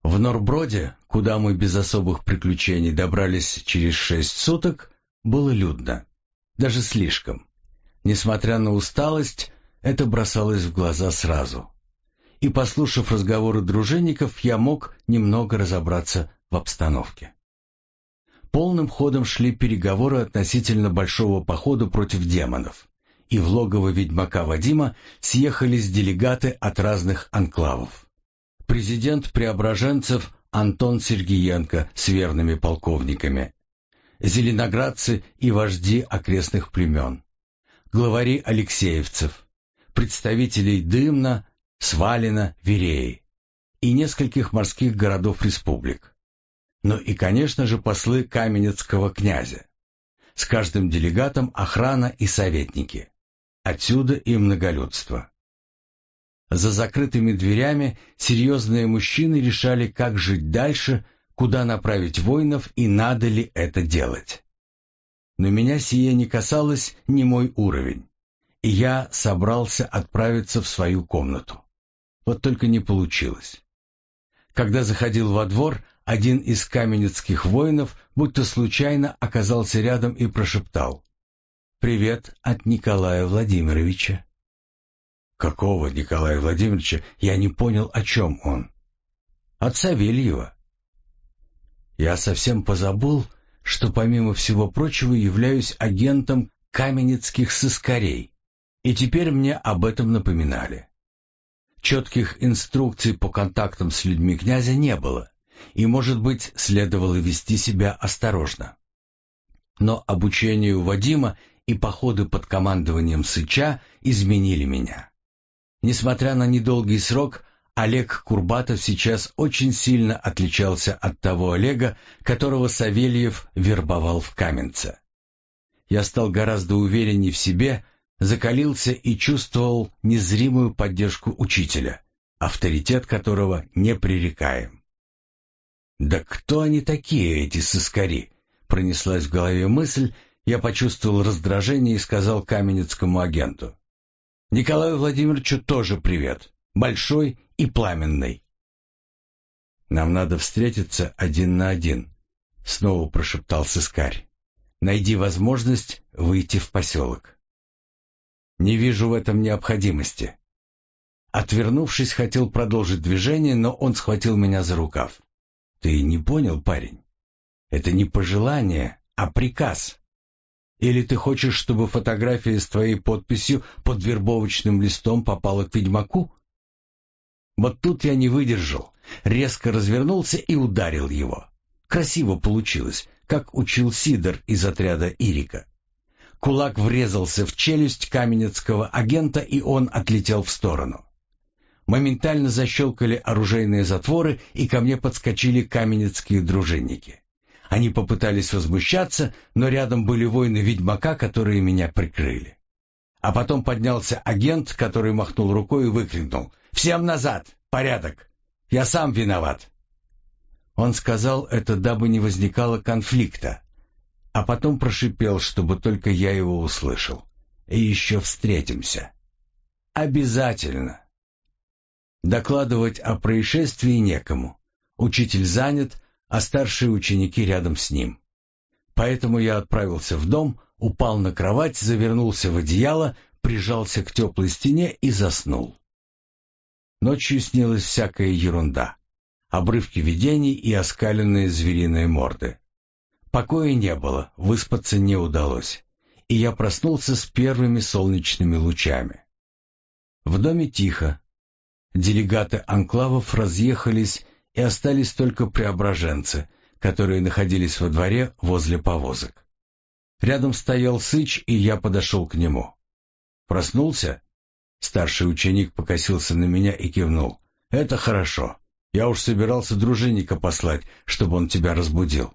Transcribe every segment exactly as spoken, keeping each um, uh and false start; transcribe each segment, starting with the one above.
В Норброде, куда мы без особых приключений добрались через шесть суток, было людно. Даже слишком. Несмотря на усталость, это бросалось в глаза сразу. И, послушав разговоры дружинников, я мог немного разобраться в обстановке. Полным ходом шли переговоры относительно большого похода против демонов, и в логово ведьмака Вадима съехались делегаты от разных анклавов. Президент Преображенцев Антон Сергиенко с верными полковниками, зеленоградцы и вожди окрестных племен, главари алексеевцев, представителей Дымна, Свалина, Вереи и нескольких морских городов-республик. Ну и, конечно же, послы каменецкого князя. С каждым делегатом охрана и советники. Отсюда и многолюдство. За закрытыми дверями серьезные мужчины решали, как жить дальше, куда направить воинов и надо ли это делать. Но меня сие не касалось, не мой уровень, и я собрался отправиться в свою комнату. Вот только не получилось. Когда заходил во двор, один из каменецких воинов будто случайно оказался рядом и прошептал: «Привет от Николая Владимировича». «Какого Николая Владимировича?» Я не понял, о чем он. «От Савельева». Я совсем позабыл, что помимо всего прочего являюсь агентом каменецких сыскарей, и теперь мне об этом напоминали. Четких инструкций по контактам с людьми князя не было, и, может быть, следовало вести себя осторожно. Но обучение у Вадима и походы под командованием Сыча изменили меня. Несмотря на недолгий срок, Олег Курбатов сейчас очень сильно отличался от того Олега, которого Савельев вербовал в Каменце. Я стал гораздо увереннее в себе, закалился и чувствовал незримую поддержку учителя, авторитет которого непререкаем. «Да кто они такие, эти сыскари?» Пронеслась в голове мысль, я почувствовал раздражение и сказал каменецкому агенту: «Николаю Владимировичу тоже привет, большой и пламенный». «Нам надо встретиться один на один», — снова прошептал сыскарь. «Найди возможность выйти в поселок». «Не вижу в этом необходимости». Отвернувшись, хотел продолжить движение, но он схватил меня за рукав. «Ты не понял, парень? Это не пожелание, а приказ. Или ты хочешь, чтобы фотография с твоей подписью под вербовочным листом попала к ведьмаку?» Вот тут я не выдержал, резко развернулся и ударил его. Красиво получилось, как учил Сидор из отряда Ирика. Кулак врезался в челюсть каменецкого агента, и он отлетел в сторону. Моментально защелкали оружейные затворы, и ко мне подскочили каменецкие дружинники. Они попытались возмущаться, но рядом были воины ведьмака, которые меня прикрыли. А потом поднялся агент, который махнул рукой и выкрикнул: «Всем назад! Порядок! Я сам виноват!» Он сказал это, дабы не возникало конфликта, а потом прошипел, чтобы только я его услышал: «И еще встретимся. Обязательно!» Докладывать о происшествии некому. Учитель занят, а старшие ученики рядом с ним. Поэтому я отправился в дом, упал на кровать, завернулся в одеяло, прижался к теплой стене и заснул. Ночью снилась всякая ерунда. Обрывки видений и оскаленные звериные морды. Покоя не было, выспаться не удалось, и я проснулся с первыми солнечными лучами. В доме тихо. Делегаты анклавов разъехались, и остались только преображенцы, которые находились во дворе возле повозок. Рядом стоял Сыч, и я подошел к нему. «Проснулся?» Старший ученик покосился на меня и кивнул. «Это хорошо. Я уж собирался дружинника послать, чтобы он тебя разбудил».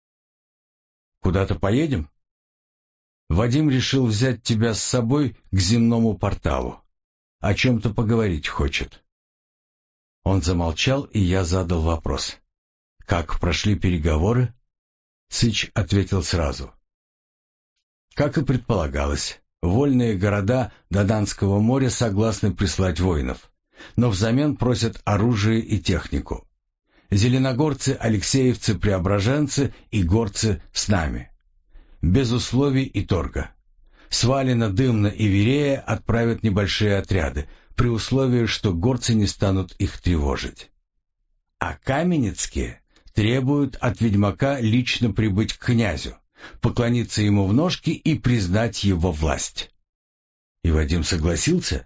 «Куда-то поедем?» «Вадим решил взять тебя с собой к земному порталу. О чем-то поговорить хочет». Он замолчал, и я задал вопрос: «Как прошли переговоры?» Сыч ответил сразу: «Как и предполагалось, вольные города Даданского моря согласны прислать воинов, но взамен просят оружие и технику. Зеленогорцы, алексеевцы, преображенцы и горцы с нами. Без условий и торга. Свалина, Дымна и Верея отправят небольшие отряды, при условии, что горцы не станут их тревожить. А каменецкие требуют от ведьмака лично прибыть к князю, поклониться ему в ножки и признать его власть. И Вадим согласился?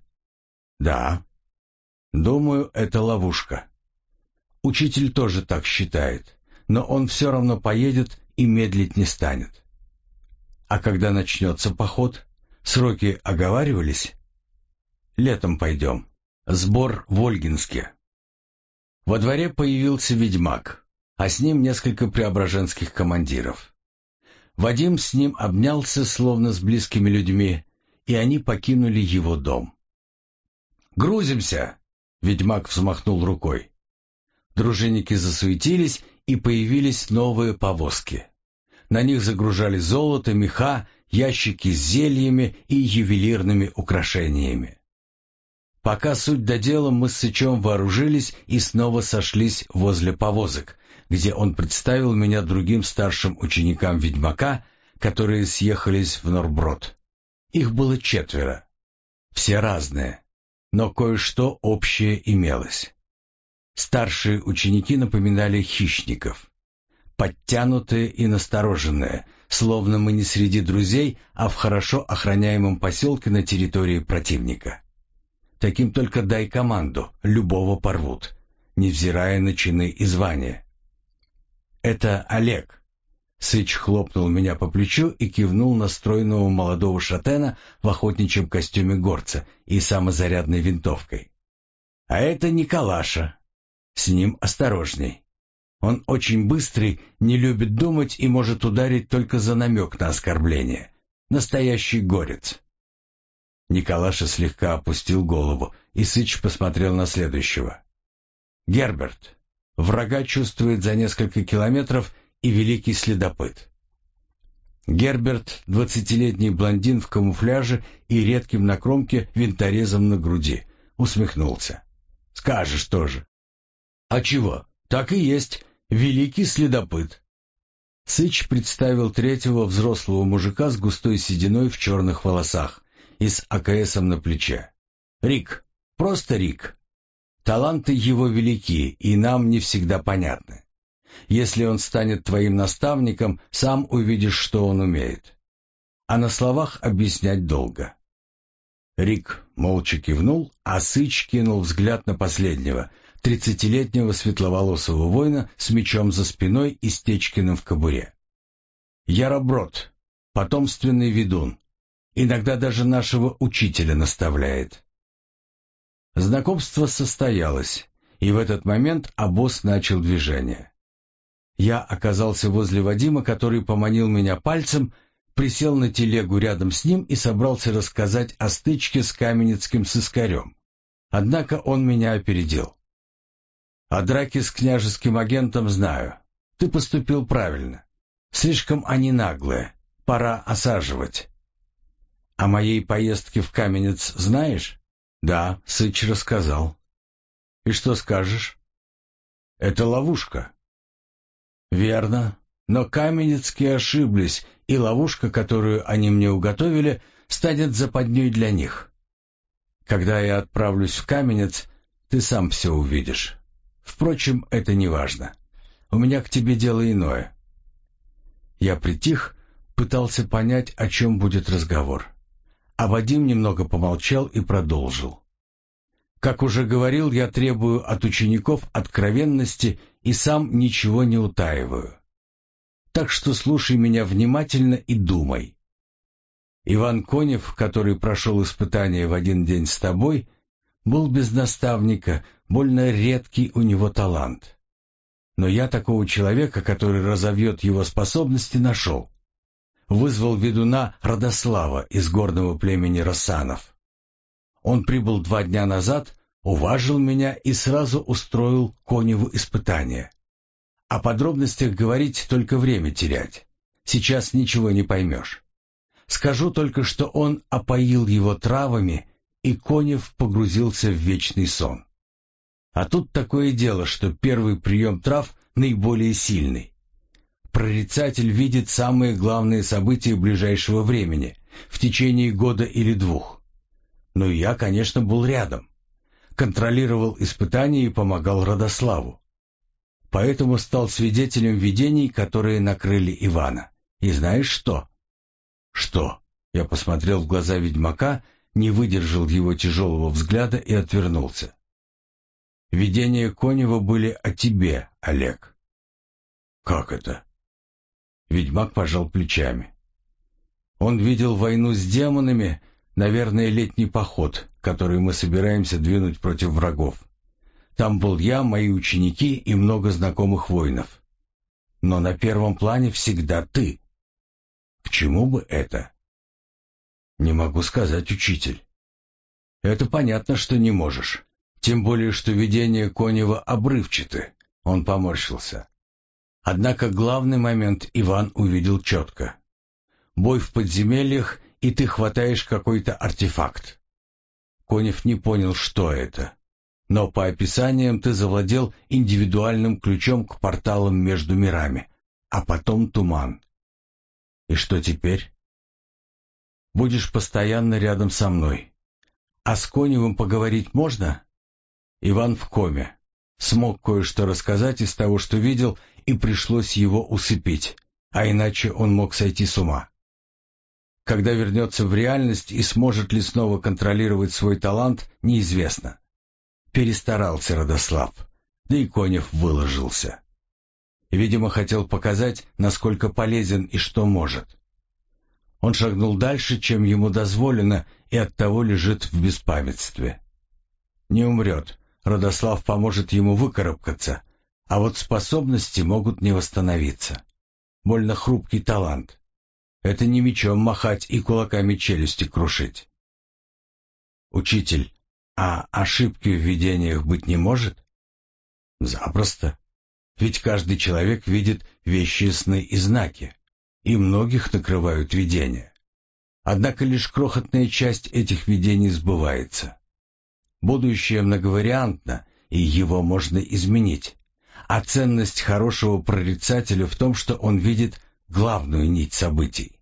Да. Думаю, это ловушка. Учитель тоже так считает, но он все равно поедет и медлить не станет. А когда начнется поход? Сроки оговаривались? Летом пойдем. Сбор в Ольгинске. Во дворе появился ведьмак, а с ним несколько преображенских командиров. Вадим с ним обнялся, словно с близкими людьми, и они покинули его дом. «Грузимся!» — ведьмак взмахнул рукой. Дружинники засуетились, и появились новые повозки. На них загружали золото, меха, ящики с зельями и ювелирными украшениями. Пока суть до дела, мы с Сычом вооружились и снова сошлись возле повозок, где он представил меня другим старшим ученикам ведьмака, которые съехались в Норброд. Их было четверо. Все разные, но кое-что общее имелось. Старшие ученики напоминали хищников. Подтянутые и настороженные, словно мы не среди друзей, а в хорошо охраняемом поселке на территории противника. Таким только дай команду, любого порвут, невзирая на чины и звания. «Это Олег». Сыч хлопнул меня по плечу и кивнул на стройного молодого шатена в охотничьем костюме горца и самозарядной винтовкой. «А это Николаша. С ним осторожней. Он очень быстрый, не любит думать и может ударить только за намек на оскорбление. Настоящий горец». Николаша слегка опустил голову, и Сыч посмотрел на следующего. «Герберт. Врага чувствует за несколько километров и великий следопыт». Герберт — двадцатилетний блондин в камуфляже и редким на кромке винторезом на груди, усмехнулся. «Скажешь тоже». «А чего? Так и есть. Великий следопыт». Сыч представил третьего взрослого мужика с густой сединой в черных волосах и с АКСом на плече. «Рик. Просто Рик. Таланты его велики, и нам не всегда понятны. Если он станет твоим наставником, сам увидишь, что он умеет. А на словах объяснять долго». Рик молча кивнул, а Сыч кинул взгляд на последнего, тридцатилетнего светловолосого воина с мечом за спиной и Стечкиным в кобуре. «Яроброд, потомственный ведун, иногда даже нашего учителя наставляет». Знакомство состоялось, и в этот момент обоз начал движение. Я оказался возле Вадима, который поманил меня пальцем, присел на телегу рядом с ним и собрался рассказать о стычке с каменецким сыскарем. Однако он меня опередил. «О драке с княжеским агентом знаю. Ты поступил правильно. Слишком они наглые. Пора осаживать». «О моей поездке в Каменец знаешь?» «Да», — Сыч рассказал. «И что скажешь?» «Это ловушка». «Верно. Но каменецкие ошиблись, и ловушка, которую они мне уготовили, станет западней для них. Когда я отправлюсь в Каменец, ты сам все увидишь. Впрочем, это не важно. У меня к тебе дело иное». Я притих, пытался понять, о чем будет разговор. А Вадим немного помолчал и продолжил. «Как уже говорил, я требую от учеников откровенности и сам ничего не утаиваю. Так что слушай меня внимательно и думай. Иван Конев, который прошел испытание в один день с тобой, был без наставника, больно редкий у него талант. Но я такого человека, который разовьет его способности, нашел. Вызвал ведуна Радослава из горного племени Рассанов. Он прибыл два дня назад, уважил меня и сразу устроил Коневу испытание. О подробностях говорить только время терять. Сейчас ничего не поймешь. Скажу только, что он опоил его травами, и Конев погрузился в вечный сон. А тут такое дело, что первый прием трав наиболее сильный. Прорицатель видит самые главные события ближайшего времени, в течение года или двух. Но я, конечно, был рядом. Контролировал испытания и помогал Родославу. Поэтому стал свидетелем видений, которые накрыли Ивана. И знаешь что? Что? Я посмотрел в глаза ведьмака, не выдержал его тяжелого взгляда и отвернулся. Видения Конева были о тебе, Олег. Как это? Ведьмак пожал плечами. Он видел войну с демонами, наверное, летний поход, который мы собираемся двинуть против врагов. Там был я, мои ученики и много знакомых воинов. Но на первом плане всегда ты. К чему бы это? Не могу сказать, учитель. Это понятно, что не можешь. Тем более, что видения Конева обрывчаты. Он поморщился. Однако главный момент Иван увидел четко. Бой в подземельях, и ты хватаешь какой-то артефакт. Конев не понял, что это. Но по описаниям ты завладел индивидуальным ключом к порталам между мирами, а потом туман. И что теперь? Будешь постоянно рядом со мной. А с Коневым поговорить можно? Иван в коме. Смог кое-что рассказать из того, что видел, и пришлось его усыпить, а иначе он мог сойти с ума. Когда вернется в реальность и сможет ли снова контролировать свой талант, неизвестно. Перестарался Родослав, да и Конев выложился. Видимо, хотел показать, насколько полезен и что может. Он шагнул дальше, чем ему дозволено, и оттого лежит в беспамятстве. Не умрет, Родослав поможет ему выкарабкаться, а вот способности могут не восстановиться. Больно хрупкий талант. Это не мечом махать и кулаками челюсти крушить. Учитель, а ошибки в видениях быть не может? Запросто. Ведь каждый человек видит вещи, сны и знаки, и многих накрывают видения. Однако лишь крохотная часть этих видений сбывается. Будущее многовариантно, и его можно изменить. А ценность хорошего прорицателя в том, что он видит главную нить событий.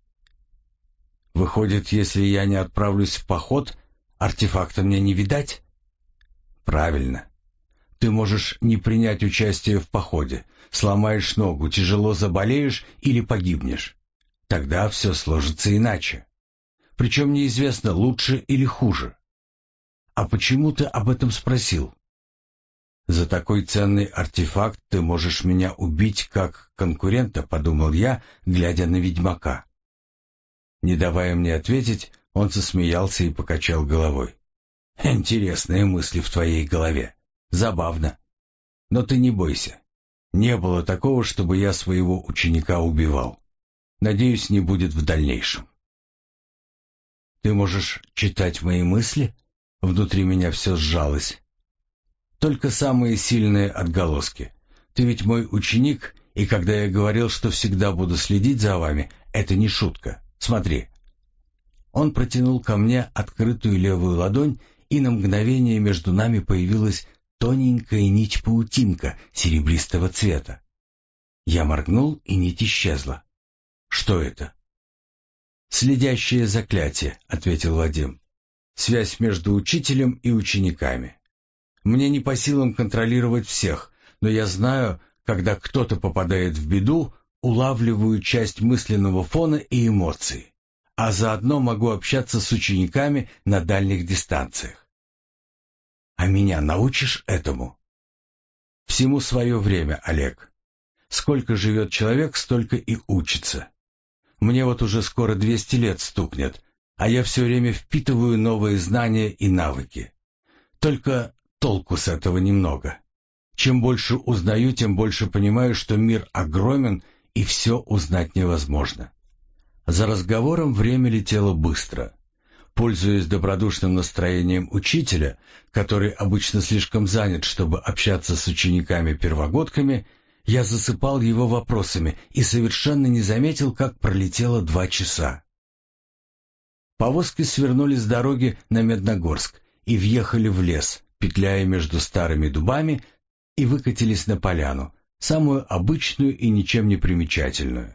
Выходит, если я не отправлюсь в поход, артефакта мне не видать? Правильно. Ты можешь не принять участие в походе, сломаешь ногу, тяжело заболеешь или погибнешь. Тогда все сложится иначе. Причем неизвестно, лучше или хуже. А почему ты об этом спросил? За такой ценный артефакт ты можешь меня убить как конкурента, подумал я, глядя на ведьмака. Не давая мне ответить, он засмеялся и покачал головой. Интересные мысли в твоей голове. Забавно. Но ты не бойся. Не было такого, чтобы я своего ученика убивал. Надеюсь, не будет в дальнейшем. Ты можешь читать мои мысли? Внутри меня все сжалось. Только самые сильные отголоски. Ты ведь мой ученик, и когда я говорил, что всегда буду следить за вами, это не шутка. Смотри. Он протянул ко мне открытую левую ладонь, и на мгновение между нами появилась тоненькая нить-паутинка серебристого цвета. Я моргнул, и нить исчезла. Что это? «Следящее заклятие», — ответил Вадим. «Связь между учителем и учениками. Мне не по силам контролировать всех, но я знаю, когда кто-то попадает в беду, улавливаю часть мысленного фона и эмоций, а заодно могу общаться с учениками на дальних дистанциях. А меня научишь этому?» «Всему свое время, Олег. Сколько живет человек, столько и учится. Мне вот уже скоро двести лет стукнет, а я все время впитываю новые знания и навыки. Только толку с этого немного. Чем больше узнаю, тем больше понимаю, что мир огромен и все узнать невозможно». За разговором время летело быстро. Пользуясь добродушным настроением учителя, который обычно слишком занят, чтобы общаться с учениками-первогодками, я засыпал его вопросами и совершенно не заметил, как пролетело два часа. Повозки свернули с дороги на Медногорск и въехали в лес, петляя между старыми дубами, и выкатились на поляну, самую обычную и ничем не примечательную.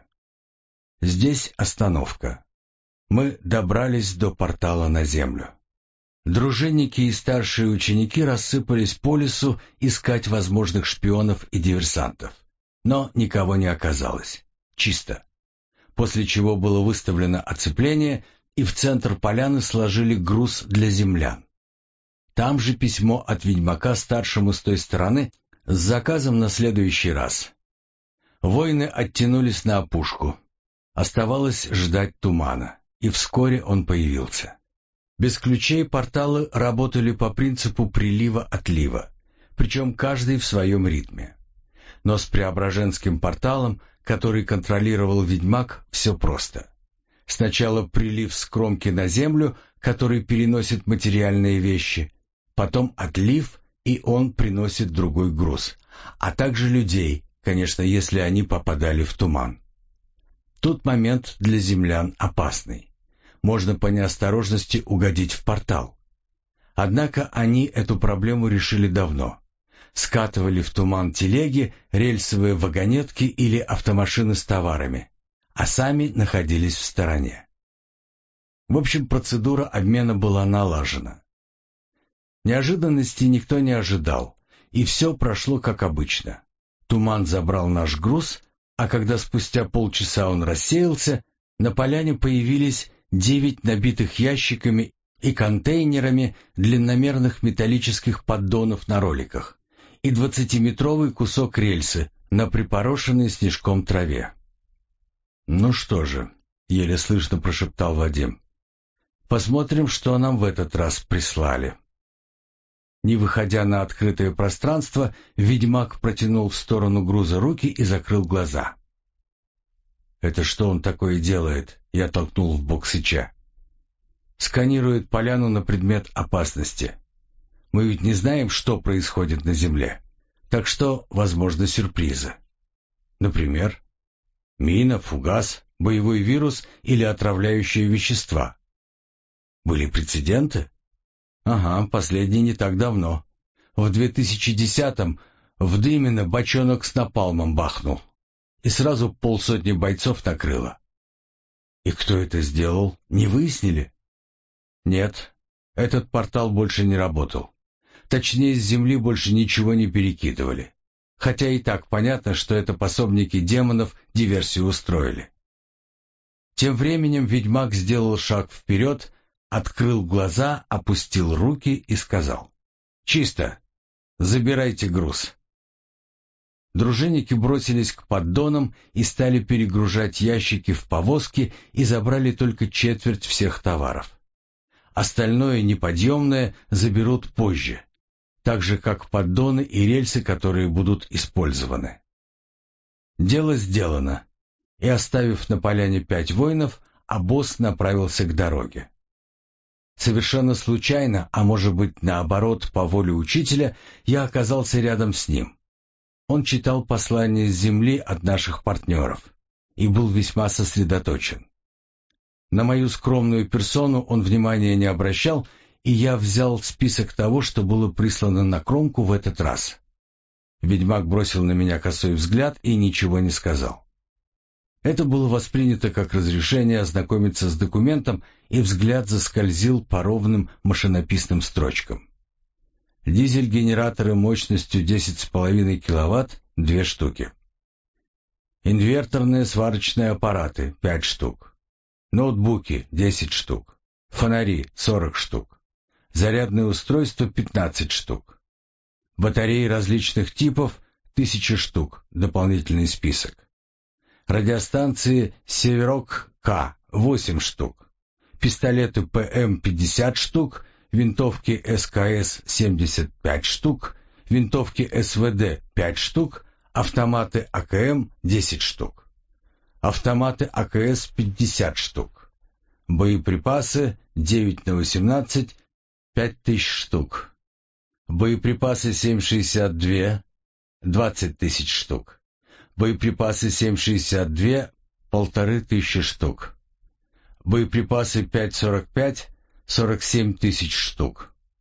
Здесь остановка. Мы добрались до портала на землю. Дружинники и старшие ученики рассыпались по лесу искать возможных шпионов и диверсантов. Но никого не оказалось. Чисто. После чего было выставлено оцепление, и в центр поляны сложили груз для землян. Там же письмо от ведьмака старшему с той стороны с заказом на следующий раз. Воины оттянулись на опушку. Оставалось ждать тумана, и вскоре он появился. Без ключей порталы работали по принципу прилива-отлива, причем каждый в своем ритме. Но с Преображенским порталом, который контролировал ведьмак, все просто. Сначала прилив с кромки на землю, который переносит материальные вещи, потом отлив, и он приносит другой груз, а также людей, конечно, если они попадали в туман. Тут момент для землян опасный. Можно по неосторожности угодить в портал. Однако они эту проблему решили давно. Скатывали в туман телеги, рельсовые вагонетки или автомашины с товарами, а сами находились в стороне. В общем, процедура обмена была налажена. Неожиданности никто не ожидал, и все прошло как обычно. Туман забрал наш груз, а когда спустя полчаса он рассеялся, на поляне появились девять набитых ящиками и контейнерами длинномерных металлических поддонов на роликах и двадцатиметровый кусок рельсы на припорошенной снежком траве. «Ну что же», — еле слышно прошептал Вадим, — «посмотрим, что нам в этот раз прислали». Не выходя на открытое пространство, ведьмак протянул в сторону груза руки и закрыл глаза. «Это что он такое делает?» — я толкнул в бок Сыча. «Сканирует поляну на предмет опасности. Мы ведь не знаем, что происходит на Земле, так что, возможно, сюрпризы. Например, мина, фугас, боевой вирус или отравляющие вещества. Были прецеденты? Ага, последний не так давно. В две тысячи десятом в Дымино бочонок с напалмом бахнул, и сразу полсотни бойцов накрыло. И кто это сделал, не выяснили? Нет, этот портал больше не работал. Точнее, с Земли больше ничего не перекидывали. Хотя и так понятно, что это пособники демонов диверсию устроили. Тем временем ведьмак сделал шаг вперед, открыл глаза, опустил руки и сказал: «Чисто! Забирайте груз». Дружинники бросились к поддонам и стали перегружать ящики в повозки и забрали только четверть всех товаров. Остальное неподъемное заберут позже, так же как поддоны и рельсы, которые будут использованы. Дело сделано, и, оставив на поляне пять воинов, обоз направился к дороге. Совершенно случайно, а может быть наоборот по воле учителя, я оказался рядом с ним. Он читал послание с земли от наших партнеров и был весьма сосредоточен. На мою скромную персону он внимания не обращал, и я взял список того, что было прислано на кромку в этот раз. Ведьмак бросил на меня косой взгляд и ничего не сказал. Это было воспринято как разрешение ознакомиться с документом, и взгляд заскользил по ровным машинописным строчкам. Дизель-генераторы мощностью десять с половиной киловатт – две штуки. Инверторные сварочные аппараты – пять штук. Ноутбуки – десять штук. Фонари – сорок штук. Зарядные устройства – пятнадцать штук. Батареи различных типов – тысяча штук, дополнительный список. Радиостанции «Северок-К» — восемь штук. Пистолеты ПМ — пятьдесят штук. Винтовки СКС — семьдесят пять штук. Винтовки СВД — пять штук. Автоматы АКМ — десять штук. Автоматы АКС — пятьдесят штук. Боеприпасы девять на восемнадцать — пять тысяч штук. Боеприпасы семь шестьдесят два — двадцать тысяч штук. Боеприпасы семь шестьдесят два — полторы тысячи штук. Боеприпасы пять сорок пять — сорок семь тысяч штук.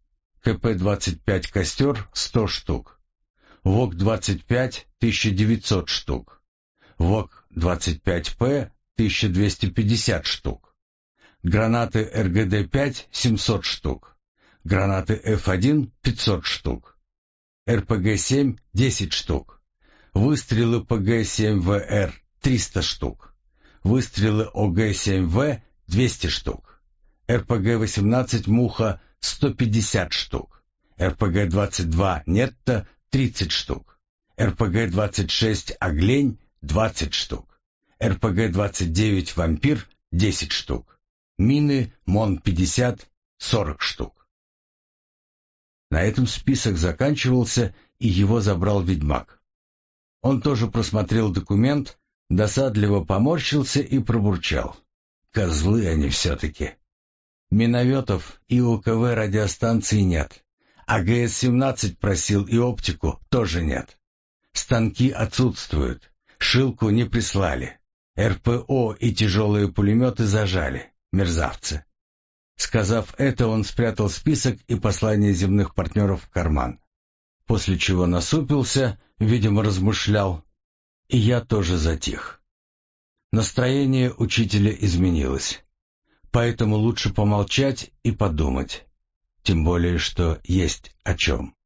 КП-двадцать пять «Костер» — сто штук. ВОК-двадцать пять — тысяча девятьсот штук. ВОК-двадцать пять П — тысяча двести пятьдесят штук. Гранаты эр гэ дэ пять — семьсот штук. Гранаты эф один — пятьсот штук. эр пэ гэ семь — десять штук. Выстрелы пэ гэ семь вэ эр — триста штук. Выстрелы о гэ семь вэ — двести штук. эр пэ гэ восемнадцать «Муха» — сто пятьдесят штук. эр пэ гэ двадцать два «Нетта» — тридцать штук. эр пэ гэ двадцать шесть «Оглень» — двадцать штук. эр пэ гэ двадцать девять «Вампир» — десять штук. Мины мон пятьдесят — сорок штук. На этом список заканчивался, и его забрал ведьмак. Он тоже просмотрел документ, досадливо поморщился и пробурчал: «Козлы они все-таки. Минометов и у ка вэ радиостанции нет. А гэ эс семнадцать просил и оптику тоже нет. Станки отсутствуют, шилку не прислали. эр пэ о и тяжелые пулеметы зажали. Мерзавцы». Сказав это, он спрятал список и послание земных партнеров в карман. После чего насупился, видимо, размышлял, и я тоже затих. Настроение учителя изменилось. Поэтому лучше помолчать и подумать. Тем более, что есть о чем.